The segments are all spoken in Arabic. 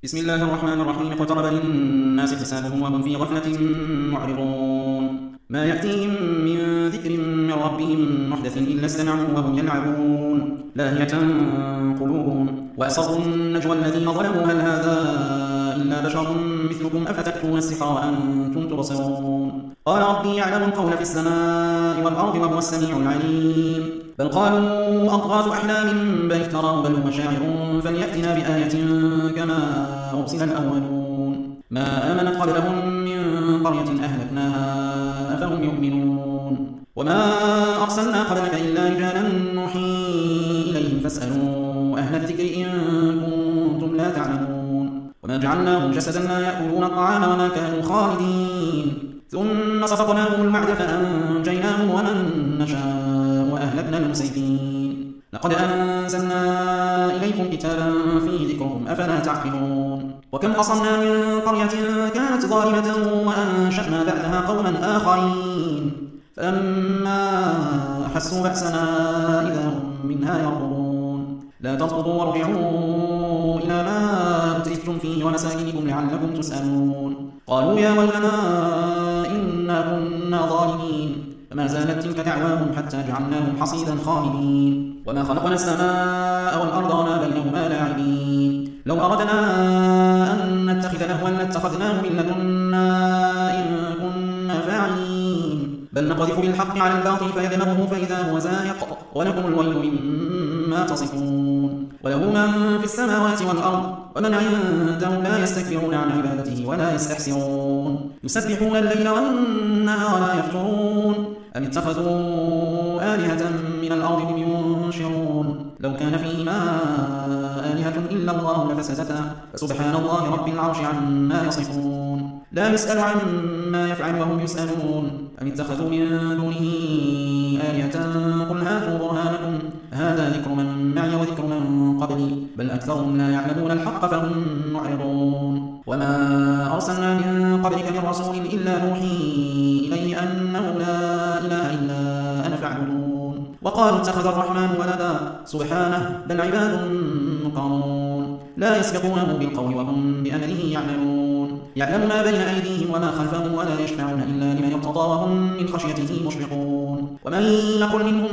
بسم الله الرحمن الرحيم. اقترب للناس حسابهم وهم في غفلة معرضون. ما يأتيهم من ذكر من ربهم محدث إلا استمعوا وهم يلعبون لاهية قلوبهم وأسروا النجوى الذين ظلموا هل هذا إلا بشر مثلكم أفتأتون السحر وأنتم تبصرون. قال ربي يعلم القول في السماء والأرض وهو السميع العليم. بل قالوا أضغاث أحلام بل افتراه بل هو شاعر فليأتنا بآية كما أرسل الأولون. ما آمنت قبلهم من قرية أهلكناها أفهم يؤمنون. وما أرسلنا قبلك إلا رجالا نوحي إليهم فاسألوا أهل الذكر إن كنتم لا تعلمون. وما جعلناهم جسدا لا يأكلون الطعام وما كانوا خالدين ثم صفقناهم المعد فأنجيناهم ومن نشاء وأهلكنا المسرفين. لقد أنزلنا إليكم كتابا فيه ذكركم أفلا تعقلون. وكم أصلنا من قرية كانت ظالمة وأنشأنا بعدها قوما آخرين فلما أحسوا بأسنا إذا هم منها يركضون. لا تركضوا وارجعوا إلى ما أترفتم فيه ومساكنكم لعلكم تسألون. قالوا يا ويلنا إنا كنا ظالمين فما زالت تلك دعواهم حتى جعلناهم حصيدا خامدين. وما خلقنا السماء والأرض وما بينهما لاعبين. لو أردنا أن نتخذ لهوا لاتخذناه من لدنا إن كنا فاعلين. بل نقذف بالحق على الباطل فيدمغه فإذا هو زاهق ولكم الويل مما تصفون. وله من في السماوات والأرض ومن عنده لا يستكبرون عن عبادته ولا يستحسرون. يسبحون الليل والنهار لا يفترون. أم اتخذوا آلهة من الأرض هم ينشرون. لو كان فيهما آلهة إلا الله لفسدتا فسبحان الله رب العرش عما يصفون. لا يسأل عما يفعل وهم يسألون. أم اتخذوا من دونه آلهة قل هاتوا برهانكم هذا ذكر من معي وذكر من قبلي بل أكثرهم لا يعلمون الحق فهم معرضون. وما أرسلنا من قبلك من رسول إلا نوحي إليه أنه لا إله إلا أنا فاعبدون. وقالوا اتخذ الرحمن ولدا سبحانه بل عباد مكرمون لا يسبقونه بالقول وهم بأمره يعملون. يعلم ما بين أيديهم وما خلفهم ولا يشفعون إلا لمن ارتضى وهم من خشيته مشفقون. ومن يقل منهم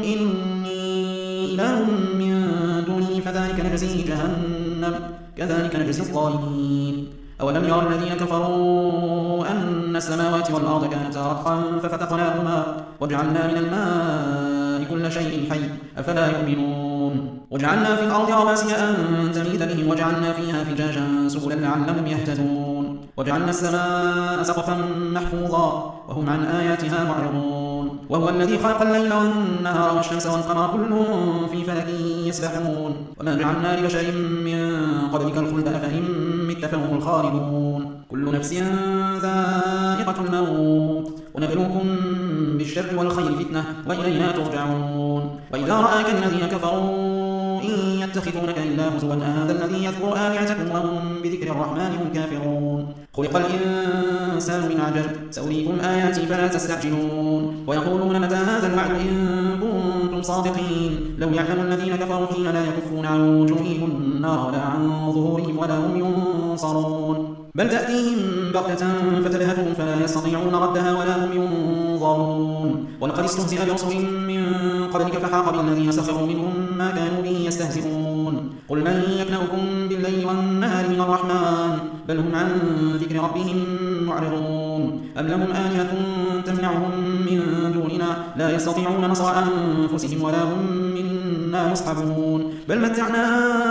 إني إله من دونه فذلك نجزيه جهنم كذلك نجزي الظالمين. أولم يرى الذين كفروا أن السماوات والأرض كانتا رتقا ففتقناهما وجعلنا من الماء كل شيء حي أفلا يؤمنون. وجعلنا في الأرض رواسي أن تميد بهم وجعلنا فيها فجاجا سبلا لعلهم يهتدون. وجعلنا السماء سقفا محفوظا وهم عن آياتها معرضون. وهو الذي خلق الليل والنهار والشمس والقمر كل في فلك يسبحون. وما جعلنا لبشر من قبلك الخلد أفإن مت فهم الخالدون. كل نفس ذائقة الموت ونبلوكم بالشر والخير فتنة وإلينا ترجعون. وإذا رآك الذين كفروا إن يتخذونك إلا هزوا أهذا الذي يذكر آلهتكم وهم بذكر الرحمن هم كافرون. خلق الإنسان من عجل سأريكم آياتي فلا تستعجلون. ويقولون متى هذا الوعد إن كنتم صادقين. لو يعلم الذين كفروا حين لا يكفون عن وجوههم النار ولا عن ظهورهم ولا هم ينصرون. بل تأتيهم بغتة فتلهتهم فلا يستطيعون ردها ولا هم ينظرون. ولقد استهزئ برسل من قبلك فحاق بالذين سخروا منهم ما كانوا به يستهزئون. قل من يكلؤكم بالليل والنهار من الرحمن بل هم عن ذكر ربهم معرضون. أم لهم آلهة تمنعهم من دوننا لا يستطيعون نصر أنفسهم ولا هم منا يصحبون. بل متعنا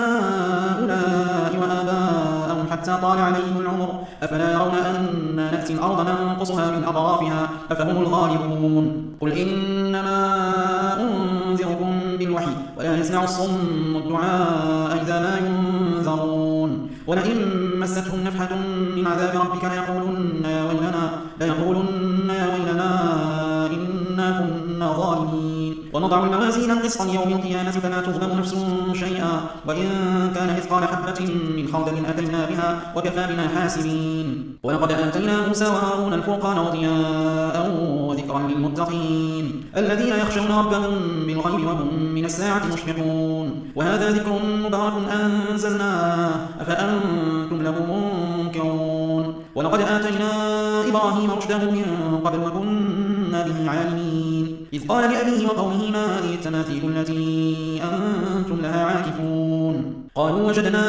هؤلاء وآباءهم حتى طال عليهم العمر أفلا يرون أنا نأتي الأرض ننقصها من أطرافها أفهم الغالبون. قل إنما أنذركم بالوحي ولا يسمع الصم الدعاء إذا ما ينذرون. ولئن مستهم نفحة من عذاب ربك ليقولن يا ويلنا إنا كنا ظالمين. وما ونضع الموازين القسط ليوم القيامة فلا تظلم نفس شيئا وإن كان مثقال حبة من خردل أتينا بها وكفى بنا حاسبين. ولقد آتينا موسى وهارون الفرقان وضياء وذكرا للمتقين الذين يخشون ربهم بالغيب وهم من الساعة مشفقون. وهذا ذكر مبارك أنزلناه أفأنتم له منكرون. ولقد آتينا إبراهيم رشده من قبل وكنا به عالمين. إذ قال لأبيه وقومه ما هذه التماثيل التي أنتم لها عاكفون؟ قالوا وجدنا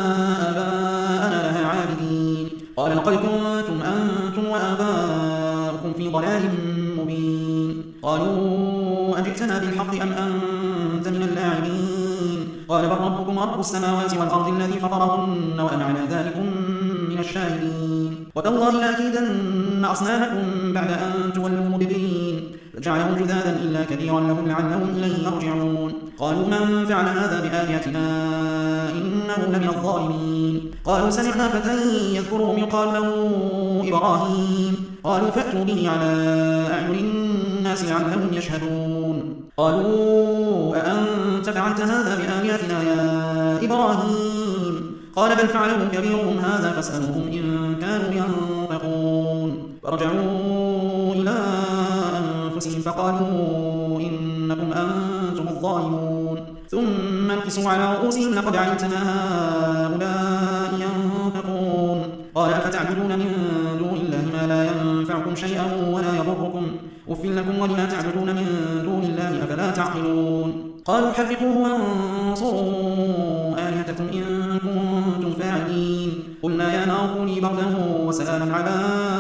آباءنا لها عابدين. قال لقد كنتم أنتم وآباؤكم في ضلال مبين. قالوا أجئتنا بالحق أم أنت من اللاعبين؟ قال بل ربكم رب السماوات والأرض الذي فطرهن وأنا على ذلكم من الشاهدين. وتالله لأكيدن أصنامكم بعد أن تولوا مدبرين. فجعلهم جذاذا إلا كبيرا لهم لعلهم إليه يرجعون. قالوا من فعل هذا بآلهتنا إنه لمن الظالمين. قالوا سمعنا فتى يذكرهم يقال له إبراهيم. قالوا فأتوا به على أعين الناس لعلهم يشهدون. قالوا أأنت فعلت هذا بآلهتنا يا إبراهيم؟ قال بل فعله كبيرهم هذا فاسألوهم إن كانوا ينطقون. فرجعوا إلى أنفسهم فقالوا إنكم أنتم الظالمون. ثم انكسوا على رؤوسهم لقد علمت ما هؤلاء ينطقون. قال أفتعبدون من دون الله ما لا ينفعكم شيئا ولا يضركم أف لكم ولما تعبدون من دون الله أفلا تعقلون. قالوا حرقوه وانصروا آلهتكم إن كنتم فاعلين. قلنا يا نار كوني بردا وسلاما على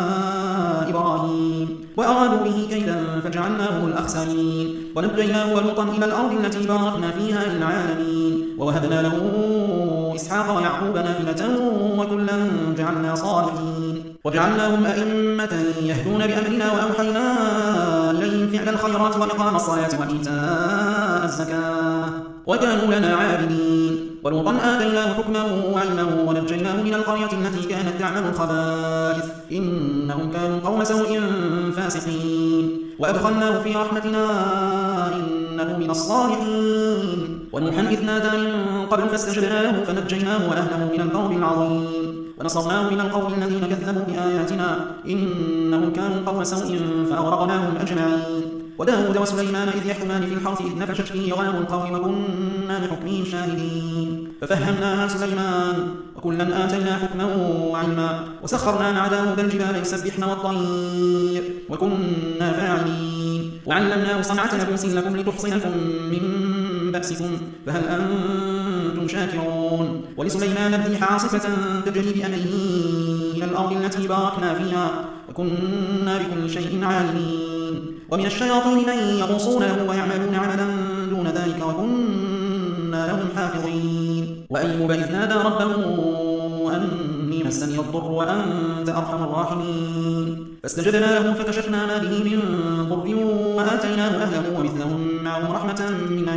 إبراهيم وأرادوا به كيدا فجعلناه الأخسرين. ونجيناه ولوطا إلى الأرض التي باركنا فيها للعالمين. ووهبنا له إسحاق ويعقوب نافلة وكلا جعلنا صالحين. وجعلناهم أئمة يهدون بأمرنا وأوحينا إليهم فعل الخيرات وإقام الصلاة وإيتاء الزكاة وكانوا لنا عابدين. ولوطا آتيناه حكما وعلما ونجيناه من القرية التي كانت تعمل الخبائث إنهم كانوا قوم سوء فاسقين. وأدخلناه في رحمتنا إنه من الصالحين. ونوحا إذ نادى من قبل فاستجبنا له فنجيناه وأهله من الكرب العظيم. ونصرناه من القوم الذين كذبوا بآياتنا إنهم كانوا قوم سوء فأغرقناهم أجمعين. وداود وسليمان إذ يحكمان في الحرث إذ نفشت فيه غنم القوم وكنا بحكمهم شاهدين. ففهمناها سليمان وكلا آتينا حكما وعلما. وسخرنا مع داود الجبال يسبحن والطير وكنا فاعلين. وعلمناه صنعة لبوس لكم لتحصنكم من بأسكم فهل أنتم شاكرون. ولسليمان الريح عاصفة تجري بأمره إلى الأرض التي باركنا فيها وكنا بكل شيء عالمين. ومن الشياطين من يغوصون له ويعملون عملا دون ذلك وكنا لهم حافظين. وأيوب إذ نادى ربه أني مسني الضر وأنت أرحم الراحمين. فاستجبنا له فكشفنا ما به من ضر وآتيناه أهله ومثلهم معهم رحمة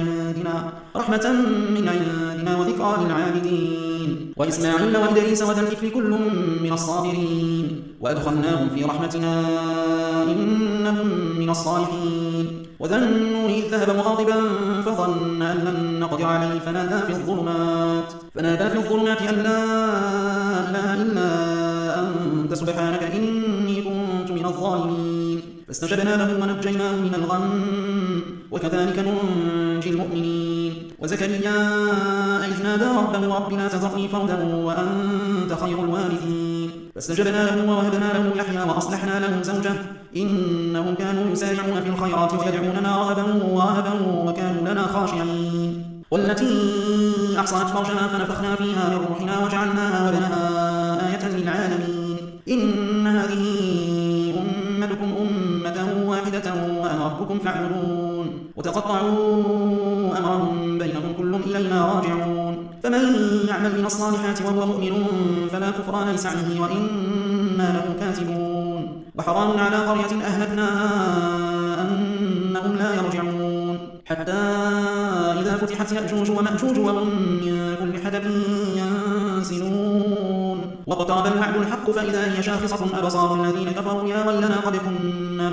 من عندنا وذكرى للعابدين. وإسماعيل وإدريس وذا الكفل كل من الصابرين. وأدخلناهم في رحمتنا إنهم من الصالحين. وذا النون إذ ذهب مغاضبا فظن أن لن نقدر عليه فنادى في الظلمات أن لا إله إلا أنت سبحانك إني كنت من الظالمين. فاستجبنا له ونجيناه من الغم وكذلك ننجي المؤمنين. وزكريا إذ نادى ربه رب لا تذرني فردا وأنت خير الوارثين. فاستجبنا له ووهبنا له يحيى وأصلحنا له زوجه إنهم كانوا يسارعون في الخيرات ويدعوننا رغبا ورهبا وكانوا لنا خاشعين. والتي أحصنت فرجها فنفخنا فيها من روحنا وجعلناها وبنها آية للعالمين. إن هذه أمتكم أمة واحدة وأنا ربكم فاعبدون. وتقطعوا أمرهم بينهم كل إلينا راجعون. فمن يعمل من الصالحات وهو مؤمن فلا كفران لسعيه وإنا له كاتبون. وحرام على قرية أهلكناها أنهم لا يرجعون حتى إذا فتحت يأجوج ومأجوج وهم من كل حدب ينسلون. واقترب الوعد الحق فإذا هي شاخصة أبصار الذين كفروا يا ويلنا قد كنا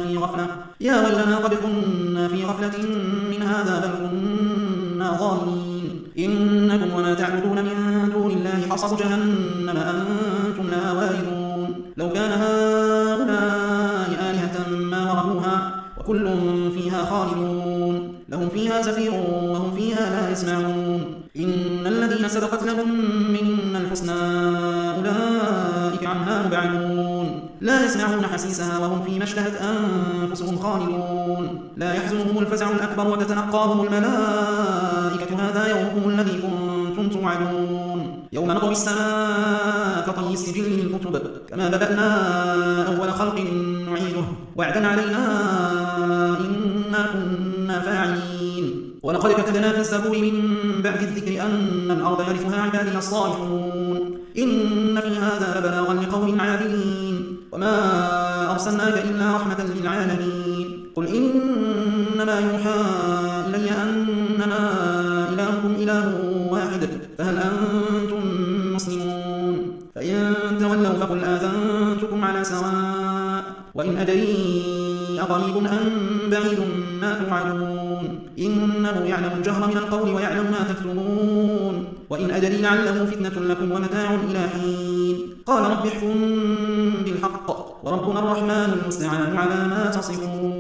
في غفلة من هذا بل كنا ظالمين إنكم وما تعبدون من دون الله حصب جهنم أنتم لها واردون لو كان هؤلاء آلهة ما وردوها وكل فيها خالدون لهم فيها زفير وهم فيها لا يسمعون إن الذين سبقت لهم منا الحسنى أولئك عنها مبعدون لا يسمعون حسيسها وهم فيما اشتهت أنفسهم خالدون لا يحزنهم الفزع الأكبر وتتلقاهم الملائكة هذا يومكم الذي كنتم توعدون يوم نطوي السماء كطي السجل للكتب كما بدأنا أول خلق نعيده وعدا علينا إنا كنا فاعلين ولقد كتبنا في الزبور من بعد الذكر أن الأرض يرثها عبادنا الصالحون إن في هذا لبلاغا لقوم عابدين وما أرسلناك إلا رحمة للعالمين قل إنما يوحى إلي أنما إلهكم إله واحد فهل أنتم مسلمون فإن تولوا فقل آذنتكم على سواء وإن أدري أقريب أم بعيد ما توعدون إنه يعلم الجهر من القول ويعلم ما تكتمون وإن أدري لعله فتنة لكم ومتاع إلى حين قال رب احكم بالحق وربنا الرحمن المستعان على ما تصفون